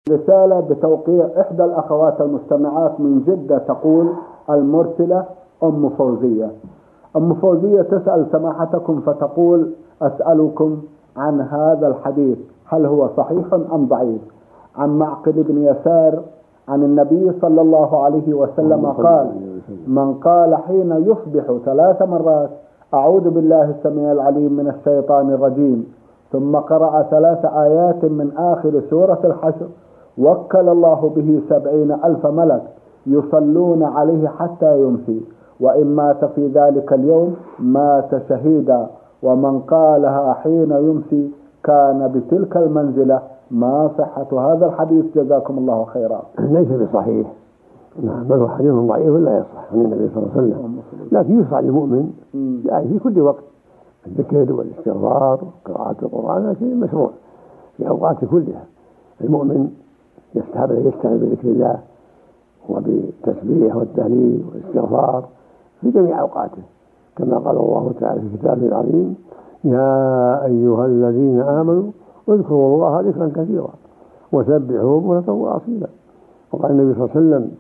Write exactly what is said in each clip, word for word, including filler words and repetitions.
رسالة بتوقيع إحدى الأخوات المستمعات من جدة، تقول المرسلة أم فوزية. أم فوزية تسأل سماحتكم فتقول: أسألكم عن هذا الحديث، هل هو صحيح أم ضعيف؟ عن معقل بن يسار عن النبي صلى الله عليه وسلم قال: من قال حين يصبح ثلاث مرات أعوذ بالله السميع العليم من الشيطان الرجيم، ثم قرأ ثلاث آيات من آخر سورة الحشر، وكل الله به سبعين ألف ملك يصلون عليه حتى يمسي، وإن مات في ذلك اليوم مات شهيدا، ومن قالها حين يمسي كان بتلك المنزلة. ما صحة هذا الحديث؟ جزاكم الله خيرا. ليس بصحيح، نعم، بل هو حديث ضعيف لا يصح عن النبي صلى الله عليه وسلم، لكن يشرع للمؤمن يعني في كل وقت الذكر والاستغفار وقراءة القرآن، شيء مشروع في أوقات كلها. المؤمن يستحب أن يستعين بذكر الله وبالتسبيح والتهليل والاستغفار في جميع أوقاته، كما قال الله تعالى في كتابه العظيم: يا أيها الذين آمنوا اذكروا الله ذكرا كثيرا وسبحوه بكرة وأصيلا. وقال النبي صلى الله عليه وسلم: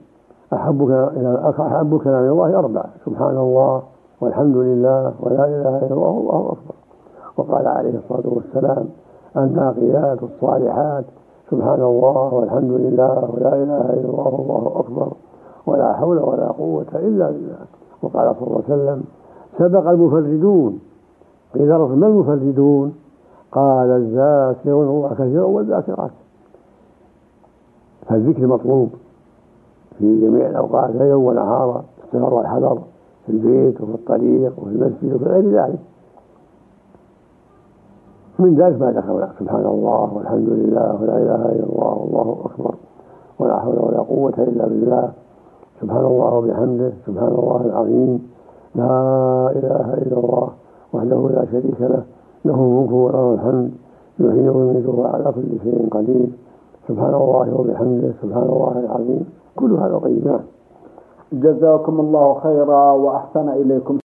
أحب كلام الله أربع: سبحان الله والحمد لله ولا إله إلا الله والله أكبر. وقال عليه الصلاة والسلام: الباقيات الصالحات سبحان الله والحمد لله ولا إله إلا الله والله أكبر ولا حول ولا قوة إلا بالله. وقال صلى الله عليه وسلم: سبق المفردون. قيل رسول ما المفردون؟ قال: الذاكرون الله كثيرا والذاكرات. فالذكر مطلوب في جميع الأوقات ليلا ونهارا، السفر والحضر، في البيت وفي الطريق وفي المسجد وفي غير ذلك. من ذلك ما ذكر: سبحان الله والحمد لله ولا إله إلا الله والله أكبر ولا حول ولا قوة إلا بالله، سبحان الله وبحمده، سبحان الله العظيم، لا إله إلا الله وحده لا شريك له، له الملك وله الحمد، يحيي ويميت وهو على كل شيء قدير، سبحان الله وبحمده، سبحان الله العظيم. كل هذا طيب. جزاكم الله خيرا وأحسن إليكم.